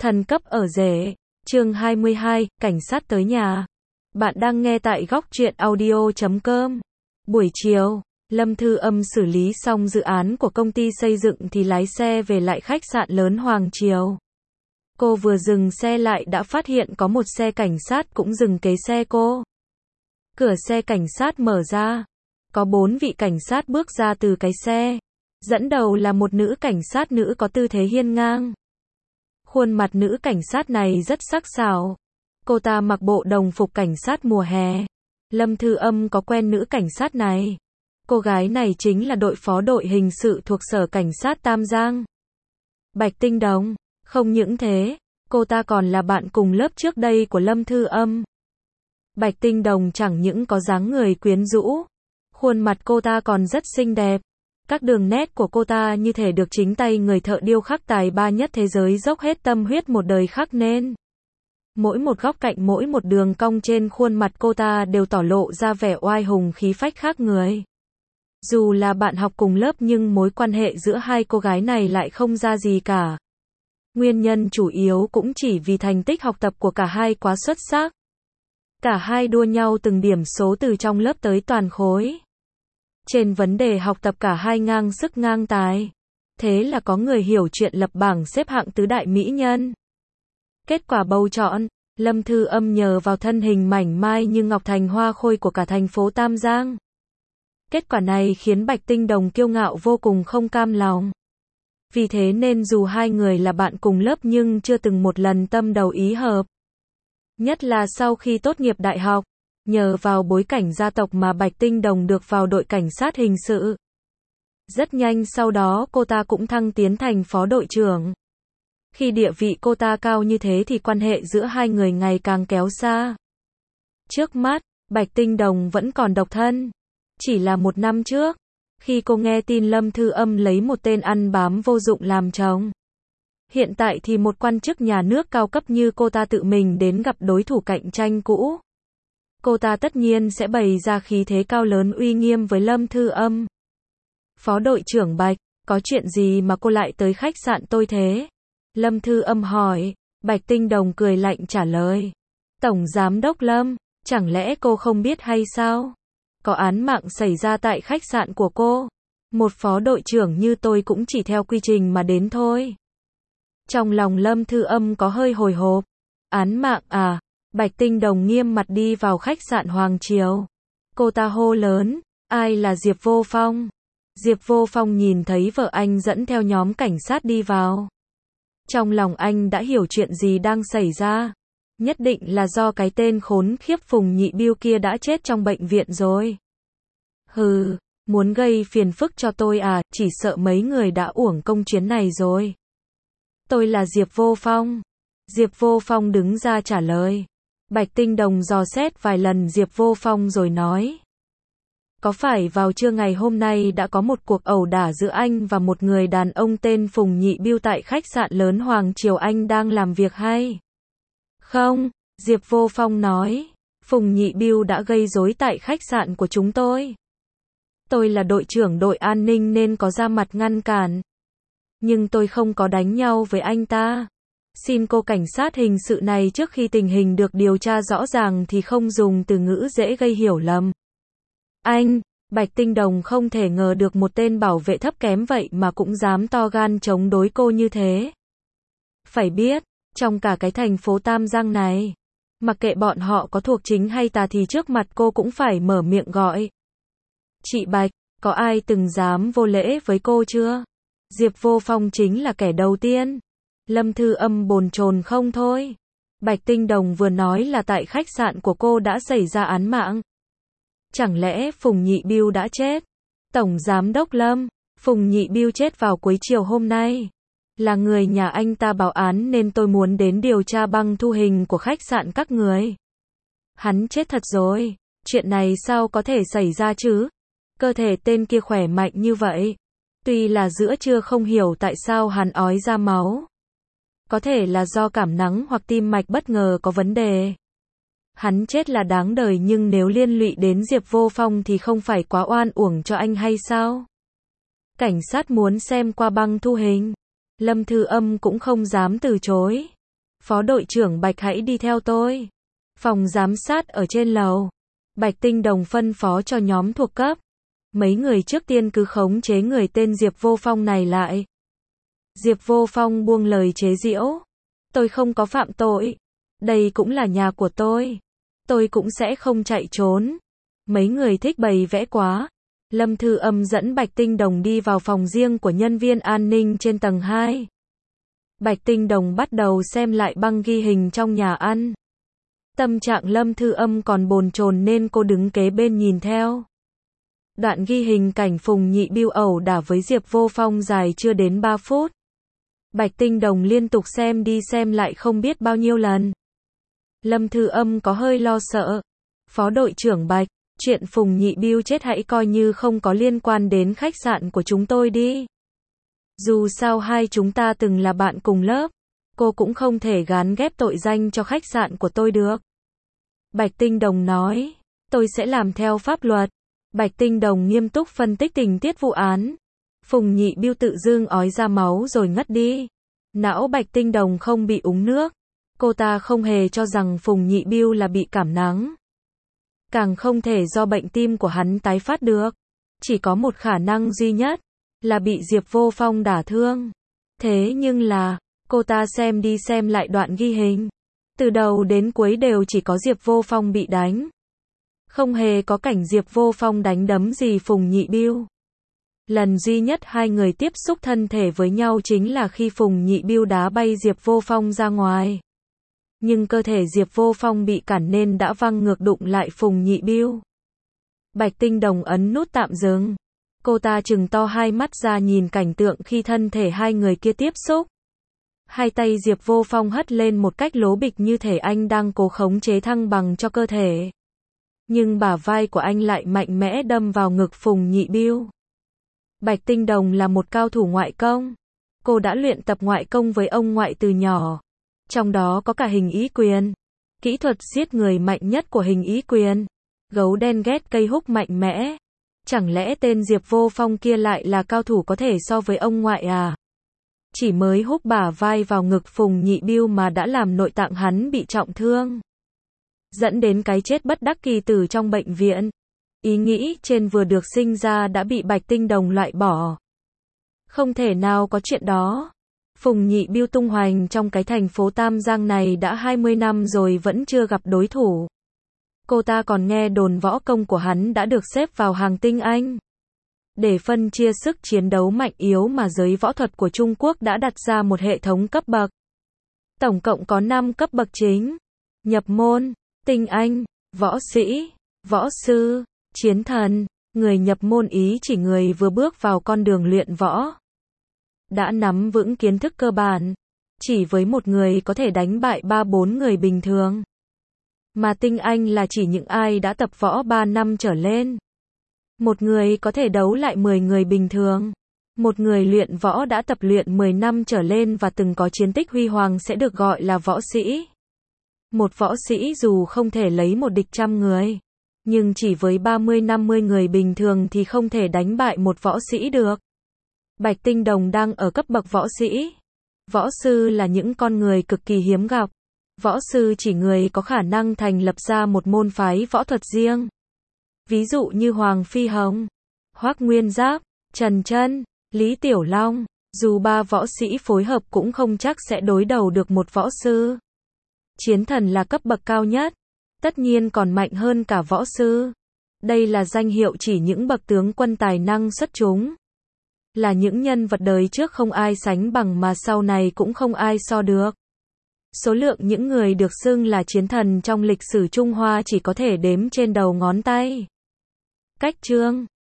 Thần cấp ở rể. Chương 22, cảnh sát tới nhà. Bạn đang nghe tại góc truyện audio.com. Buổi chiều, Lâm Thư Âm xử lý xong dự án của công ty xây dựng thì lái xe về lại khách sạn lớn Hoàng Triều. Cô vừa dừng xe lại đã phát hiện có một xe cảnh sát cũng dừng kế xe cô. Cửa xe cảnh sát mở ra. Có 4 vị cảnh sát bước ra từ cái xe. Dẫn đầu là một nữ cảnh sát nữ có tư thế hiên ngang. Khuôn mặt nữ cảnh sát này rất sắc sảo. Cô ta mặc bộ đồng phục cảnh sát mùa hè. Lâm Thư Âm có quen nữ cảnh sát này. Cô gái này chính là đội phó đội hình sự thuộc Sở Cảnh sát Tam Giang. Bạch Tinh Đồng. Không những thế, cô ta còn là bạn cùng lớp trước đây của Lâm Thư Âm. Bạch Tinh Đồng chẳng những có dáng người quyến rũ, khuôn mặt cô ta còn rất xinh đẹp. Các đường nét của cô ta như thể được chính tay người thợ điêu khắc tài ba nhất thế giới dốc hết tâm huyết một đời khắc nên. Mỗi một góc cạnh mỗi một đường cong trên khuôn mặt cô ta đều tỏ lộ ra vẻ oai hùng khí phách khác người. Dù là bạn học cùng lớp nhưng mối quan hệ giữa hai cô gái này lại không ra gì cả. Nguyên nhân chủ yếu cũng chỉ vì thành tích học tập của cả hai quá xuất sắc. Cả hai đua nhau từng điểm số từ trong lớp tới toàn khối. Trên vấn đề học tập cả hai ngang sức ngang tài. Thế là có người hiểu chuyện lập bảng xếp hạng tứ đại mỹ nhân. Kết quả bầu chọn, Lâm Thư Âm nhờ vào thân hình mảnh mai như ngọc thành hoa khôi của cả thành phố Tam Giang. Kết quả này khiến Bạch Tinh Đồng kiêu ngạo vô cùng không cam lòng. Vì thế nên dù hai người là bạn cùng lớp nhưng chưa từng một lần tâm đầu ý hợp. Nhất là sau khi tốt nghiệp đại học, nhờ vào bối cảnh gia tộc mà Bạch Tinh Đồng được vào đội cảnh sát hình sự. Rất nhanh sau đó cô ta cũng thăng tiến thành phó đội trưởng. Khi địa vị cô ta cao như thế thì quan hệ giữa hai người ngày càng kéo xa. Trước mắt, Bạch Tinh Đồng vẫn còn độc thân. Chỉ là 1 năm trước, khi cô nghe tin Lâm Thư Âm lấy một tên ăn bám vô dụng làm chồng. Hiện tại thì một quan chức nhà nước cao cấp như cô ta tự mình đến gặp đối thủ cạnh tranh cũ. Cô ta tất nhiên sẽ bày ra khí thế cao lớn uy nghiêm với Lâm Thư Âm. Phó đội trưởng Bạch, có chuyện gì mà cô lại tới khách sạn tôi thế? Lâm Thư Âm hỏi. Bạch Tinh Đồng cười lạnh trả lời. Tổng giám đốc Lâm, chẳng lẽ cô không biết hay sao? Có án mạng xảy ra tại khách sạn của cô. Một phó đội trưởng như tôi cũng chỉ theo quy trình mà đến thôi. Trong lòng Lâm Thư Âm có hơi hồi hộp. Án mạng à? Bạch Tinh Đồng nghiêm mặt đi vào khách sạn Hoàng Triều. Cô ta hô lớn, ai là Diệp Vô Phong? Diệp Vô Phong nhìn thấy vợ anh dẫn theo nhóm cảnh sát đi vào. Trong lòng anh đã hiểu chuyện gì đang xảy ra. Nhất định là do cái tên khốn khiếp Phùng Nhị Biêu kia đã chết trong bệnh viện rồi. Hừ, muốn gây phiền phức cho tôi à, chỉ sợ mấy người đã uổng công chuyến này rồi. Tôi là Diệp Vô Phong. Diệp Vô Phong đứng ra trả lời. Bạch Tinh Đồng dò xét vài lần Diệp Vô Phong rồi nói. Có phải vào trưa ngày hôm nay đã có một cuộc ẩu đả giữa anh và một người đàn ông tên Phùng Nhị Biêu tại khách sạn lớn Hoàng Triều anh đang làm việc hay? Không, Diệp Vô Phong nói. Phùng Nhị Biêu đã gây rối tại khách sạn của chúng tôi. Tôi là đội trưởng đội an ninh nên có ra mặt ngăn cản. Nhưng tôi không có đánh nhau với anh ta. Xin cô cảnh sát hình sự này trước khi tình hình được điều tra rõ ràng thì không dùng từ ngữ dễ gây hiểu lầm. Anh, Bạch Tinh Đồng không thể ngờ được một tên bảo vệ thấp kém vậy mà cũng dám to gan chống đối cô như thế. Phải biết, trong cả cái thành phố Tam Giang này, mặc kệ bọn họ có thuộc chính hay tà thì trước mặt cô cũng phải mở miệng gọi. Chị Bạch, có ai từng dám vô lễ với cô chưa? Diệp Vô Phong chính là kẻ đầu tiên. Lâm Thư Âm bồn chồn không thôi. Bạch Tinh Đồng vừa nói là tại khách sạn của cô đã xảy ra án mạng. Chẳng lẽ Phùng Nhị Biêu đã chết? Tổng giám đốc Lâm, Phùng Nhị Biêu chết vào cuối chiều hôm nay. Là người nhà anh ta báo án nên tôi muốn đến điều tra băng thu hình của khách sạn các người. Hắn chết thật rồi. Chuyện này sao có thể xảy ra chứ? Cơ thể tên kia khỏe mạnh như vậy. Tuy là giữa trưa không hiểu tại sao hắn ói ra máu. Có thể là do cảm nắng hoặc tim mạch bất ngờ có vấn đề. Hắn chết là đáng đời nhưng nếu liên lụy đến Diệp Vô Phong thì không phải quá oan uổng cho anh hay sao? Cảnh sát muốn xem qua băng thu hình. Lâm Thư Âm cũng không dám từ chối. Phó đội trưởng Bạch hãy đi theo tôi. Phòng giám sát ở trên lầu. Bạch Tinh Đồng phân phó cho nhóm thuộc cấp. Mấy người trước tiên cứ khống chế người tên Diệp Vô Phong này lại. Diệp Vô Phong buông lời chế giễu. Tôi không có phạm tội. Đây cũng là nhà của tôi. Tôi cũng sẽ không chạy trốn. Mấy người thích bày vẽ quá. Lâm Thư Âm dẫn Bạch Tinh Đồng đi vào phòng riêng của nhân viên an ninh trên tầng 2. Bạch Tinh Đồng bắt đầu xem lại băng ghi hình trong nhà ăn. Tâm trạng Lâm Thư Âm còn bồn chồn nên cô đứng kế bên nhìn theo. Đoạn ghi hình cảnh Phùng Nhị Bưu ẩu đả với Diệp Vô Phong dài chưa đến 3 phút. Bạch Tinh Đồng liên tục xem đi xem lại không biết bao nhiêu lần. Lâm Thư Âm có hơi lo sợ. Phó đội trưởng Bạch, chuyện Phùng Nhị Bưu chết hãy coi như không có liên quan đến khách sạn của chúng tôi đi. Dù sao hai chúng ta từng là bạn cùng lớp, cô cũng không thể gán ghép tội danh cho khách sạn của tôi được. Bạch Tinh Đồng nói, tôi sẽ làm theo pháp luật. Bạch Tinh Đồng nghiêm túc phân tích tình tiết vụ án. Phùng Nhị Bưu tự dưng ói ra máu rồi ngất đi. Não Bạch Tinh Đồng không bị úng nước. Cô ta không hề cho rằng Phùng Nhị Bưu là bị cảm nắng. Càng không thể do bệnh tim của hắn tái phát được. Chỉ có một khả năng duy nhất, là bị Diệp Vô Phong đả thương. Thế nhưng là, cô ta xem đi xem lại đoạn ghi hình. Từ đầu đến cuối đều chỉ có Diệp Vô Phong bị đánh. Không hề có cảnh Diệp Vô Phong đánh đấm gì Phùng Nhị Bưu. Lần duy nhất hai người tiếp xúc thân thể với nhau chính là khi Phùng Nhị Bưu đá bay Diệp Vô Phong ra ngoài. Nhưng cơ thể Diệp Vô Phong bị cản nên đã văng ngược đụng lại Phùng Nhị Bưu. Bạch Tinh Đồng ấn nút tạm dừng. Cô ta trừng to hai mắt ra nhìn cảnh tượng khi thân thể hai người kia tiếp xúc. Hai tay Diệp Vô Phong hất lên một cách lố bịch như thể anh đang cố khống chế thăng bằng cho cơ thể. Nhưng bả vai của anh lại mạnh mẽ đâm vào ngực Phùng Nhị Bưu. Bạch Tinh Đồng là một cao thủ ngoại công. Cô đã luyện tập ngoại công với ông ngoại từ nhỏ. Trong đó có cả hình ý quyền. Kỹ thuật giết người mạnh nhất của hình ý quyền. Gấu đen ghét cây húc mạnh mẽ. Chẳng lẽ tên Diệp Vô Phong kia lại là cao thủ có thể so với ông ngoại à? Chỉ mới húc bả vai vào ngực Phùng Nhị Bưu mà đã làm nội tạng hắn bị trọng thương. Dẫn đến cái chết bất đắc kỳ tử trong bệnh viện. Ý nghĩ trên vừa được sinh ra đã bị Bạch Tinh Đồng loại bỏ. Không thể nào có chuyện đó. Phùng Nhị Bưu tung hoành trong cái thành phố Tam Giang này đã 20 năm rồi vẫn chưa gặp đối thủ. Cô ta còn nghe đồn võ công của hắn đã được xếp vào hàng tinh anh. Để phân chia sức chiến đấu mạnh yếu mà giới võ thuật của Trung Quốc đã đặt ra một hệ thống cấp bậc. Tổng cộng có 5 cấp bậc chính. Nhập môn, tinh anh, võ sĩ, võ sư, chiến thần. Người nhập môn ý chỉ người vừa bước vào con đường luyện võ. Đã nắm vững kiến thức cơ bản. Chỉ với một người có thể đánh bại 3-4 người bình thường. Mà tinh anh là chỉ những ai đã tập võ 3 năm trở lên. Một người có thể đấu lại 10 người bình thường. Một người luyện võ đã tập luyện 10 năm trở lên và từng có chiến tích huy hoàng sẽ được gọi là võ sĩ. Một võ sĩ dù không thể lấy một địch trăm người, nhưng chỉ với 30-50 người bình thường thì không thể đánh bại một võ sĩ được. Bạch Tinh Đồng đang ở cấp bậc võ sĩ. Võ sư là những con người cực kỳ hiếm gặp. Võ sư chỉ người có khả năng thành lập ra một môn phái võ thuật riêng. Ví dụ như Hoàng Phi Hồng, Hoắc Nguyên Giáp, Trần Chân, Lý Tiểu Long. Dù 3 võ sĩ phối hợp cũng không chắc sẽ đối đầu được một võ sư. Chiến thần là cấp bậc cao nhất. Tất nhiên còn mạnh hơn cả võ sư. Đây là danh hiệu chỉ những bậc tướng quân tài năng xuất chúng. Là những nhân vật đời trước không ai sánh bằng mà sau này cũng không ai so được. Số lượng những người được xưng là chiến thần trong lịch sử Trung Hoa chỉ có thể đếm trên đầu ngón tay. Cách chương